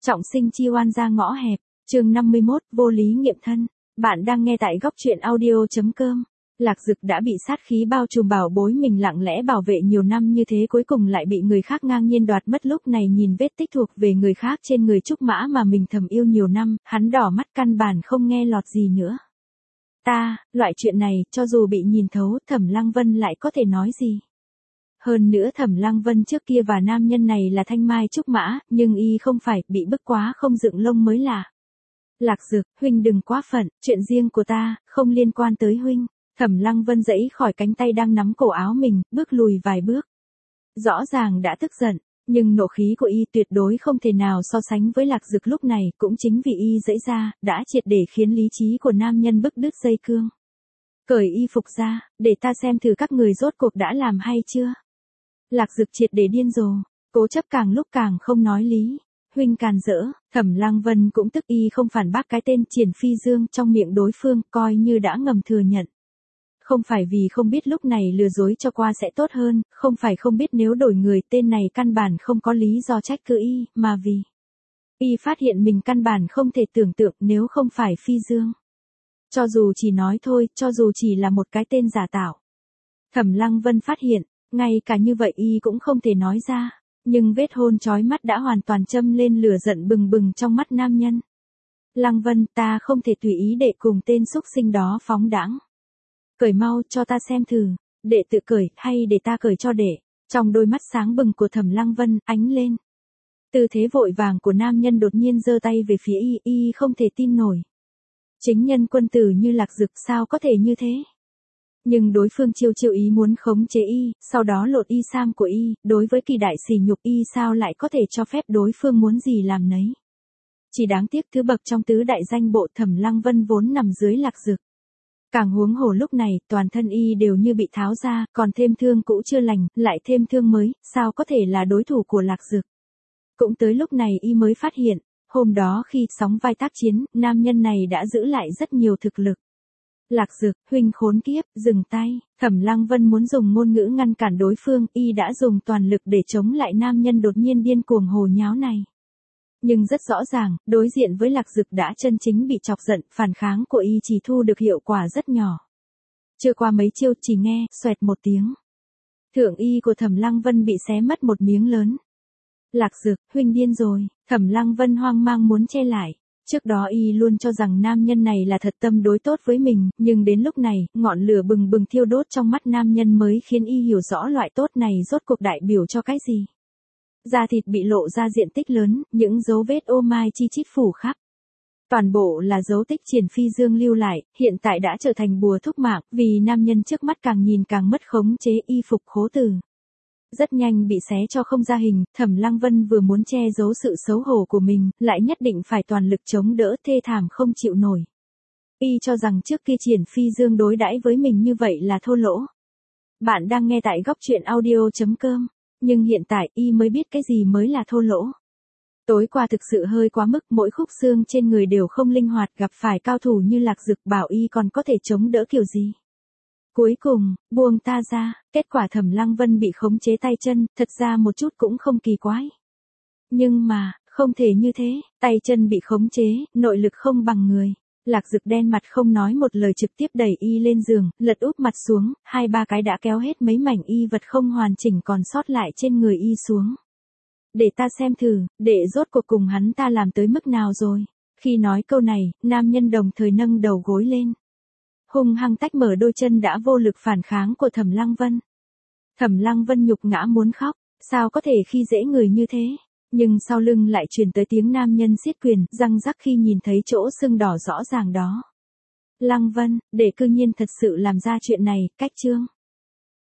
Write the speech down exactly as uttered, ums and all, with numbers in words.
Trọng sinh chi oan ra ngõ hẹp, chương năm mươi mốt, vô lý nghiệm thân. Bạn đang nghe tại góc truyện audio.com. Lạc Dực đã bị sát khí bao trùm bảo bối mình lặng lẽ bảo vệ nhiều năm như thế cuối cùng lại bị người khác ngang nhiên đoạt mất, lúc này nhìn vết tích thuộc về người khác trên người Trúc Mã mà mình thầm yêu nhiều năm, hắn đỏ mắt căn bản không nghe lọt gì nữa. Ta, loại chuyện này, cho dù bị nhìn thấu, Thẩm Lăng Vân lại có thể nói gì? Hơn nữa Thẩm Lăng Vân trước kia và nam nhân này là thanh mai trúc mã, nhưng y không phải, bị bức quá không dựng lông mới lạ. Lạc Dực, huynh đừng quá phận, chuyện riêng của ta, không liên quan tới huynh. Thẩm Lăng Vân giãy khỏi cánh tay đang nắm cổ áo mình, bước lùi vài bước. Rõ ràng đã tức giận, nhưng nộ khí của y tuyệt đối không thể nào so sánh với Lạc Dực lúc này, cũng chính vì y giãy ra, đã triệt để khiến lý trí của nam nhân bức đứt dây cương. Cởi y phục ra, để ta xem thử các người rốt cuộc đã làm hay chưa. Lạc Dực triệt để điên rồ, cố chấp càng lúc càng không nói lý. Huynh càn rỡ, Thẩm Lăng Vân cũng tức y không phản bác cái tên Triển Phi Dương trong miệng đối phương, coi như đã ngầm thừa nhận. Không phải vì không biết lúc này lừa dối cho qua sẽ tốt hơn, không phải không biết nếu đổi người tên này căn bản không có lý do trách cứ y, mà vì y phát hiện mình căn bản không thể tưởng tượng nếu không phải Phi Dương. Cho dù chỉ nói thôi, cho dù chỉ là một cái tên giả tạo. Thẩm Lăng Vân phát hiện, ngay cả như vậy y cũng không thể nói ra, nhưng vết hôn chói mắt đã hoàn toàn châm lên lửa giận bừng bừng trong mắt nam nhân. Lăng Vân, ta không thể tùy ý để cùng tên xúc sinh đó phóng đãng. Cởi mau cho ta xem thử, đệ tự cởi hay để ta cởi cho đệ. Trong đôi mắt sáng bừng của Thẩm Lăng Vân ánh lên. Tư thế vội vàng của nam nhân đột nhiên giơ tay về phía y, y không thể tin nổi. Chính nhân quân tử như Lạc Dực sao có thể như thế? Nhưng đối phương chiêu chiêu ý muốn khống chế y, sau đó lột y sam của y, đối với kỳ đại sỉ nhục y sao lại có thể cho phép đối phương muốn gì làm nấy. Chỉ đáng tiếc thứ bậc trong tứ đại danh bộ Thẩm Lăng Vân vốn nằm dưới Lạc Dực. Càng huống hồ lúc này, toàn thân y đều như bị tháo ra, còn thêm thương cũ chưa lành, lại thêm thương mới, sao có thể là đối thủ của Lạc Dực. Cũng tới lúc này y mới phát hiện, hôm đó khi sóng vai tác chiến, nam nhân này đã giữ lại rất nhiều thực lực. Lạc Dực, huynh khốn kiếp, dừng tay. Thẩm Lăng Vân muốn dùng ngôn ngữ ngăn cản đối phương, y đã dùng toàn lực để chống lại nam nhân đột nhiên điên cuồng hồ nháo này. Nhưng rất rõ ràng, đối diện với Lạc Dực đã chân chính bị chọc giận, phản kháng của y chỉ thu được hiệu quả rất nhỏ. Chưa qua mấy chiêu chỉ nghe, xoẹt một tiếng. Thượng y của Thẩm Lăng Vân bị xé mất một miếng lớn. Lạc Dực, huynh điên rồi. Thẩm Lăng Vân hoang mang muốn che lại. Trước đó y luôn cho rằng nam nhân này là thật tâm đối tốt với mình, nhưng đến lúc này, ngọn lửa bừng bừng thiêu đốt trong mắt nam nhân mới khiến y hiểu rõ loại tốt này rốt cuộc đại biểu cho cái gì. Da thịt bị lộ ra diện tích lớn, những dấu vết ô mai chi chít phủ khắp. Toàn bộ là dấu tích Triển Phi Dương lưu lại, hiện tại đã trở thành bùa thúc mạng, vì nam nhân trước mắt càng nhìn càng mất khống chế, y phục khố từ. Rất nhanh bị xé cho không ra hình, Thẩm Lăng Vân vừa muốn che giấu sự xấu hổ của mình, lại nhất định phải toàn lực chống đỡ, thê thảm không chịu nổi. Y cho rằng trước kia Triển Phi Dương đối đãi với mình như vậy là thô lỗ. Bạn đang nghe tại góc truyện audio.com, nhưng hiện tại y mới biết cái gì mới là thô lỗ. Tối qua thực sự hơi quá mức, mỗi khúc xương trên người đều không linh hoạt, gặp phải cao thủ như Lạc Dực bảo y còn có thể chống đỡ kiểu gì. Cuối cùng, buông ta ra, kết quả Thẩm Lăng Vân bị khống chế tay chân, thật ra một chút cũng không kỳ quái. Nhưng mà, không thể như thế, tay chân bị khống chế, nội lực không bằng người. Lạc Dực đen mặt không nói một lời trực tiếp đẩy y lên giường, lật úp mặt xuống, hai ba cái đã kéo hết mấy mảnh y vật không hoàn chỉnh còn sót lại trên người y xuống. Để ta xem thử, để rốt cuộc cùng hắn ta làm tới mức nào rồi. Khi nói câu này, nam nhân đồng thời nâng đầu gối lên. Hung hăng tách mở đôi chân đã vô lực phản kháng của Thẩm Lăng Vân. Thẩm Lăng Vân nhục ngã muốn khóc, sao có thể khi dễ người như thế. Nhưng sau lưng lại truyền tới tiếng nam nhân siết quyền, răng rắc khi nhìn thấy chỗ sưng đỏ rõ ràng đó. Lăng Vân, để cư nhiên thật sự làm ra chuyện này, cách chương.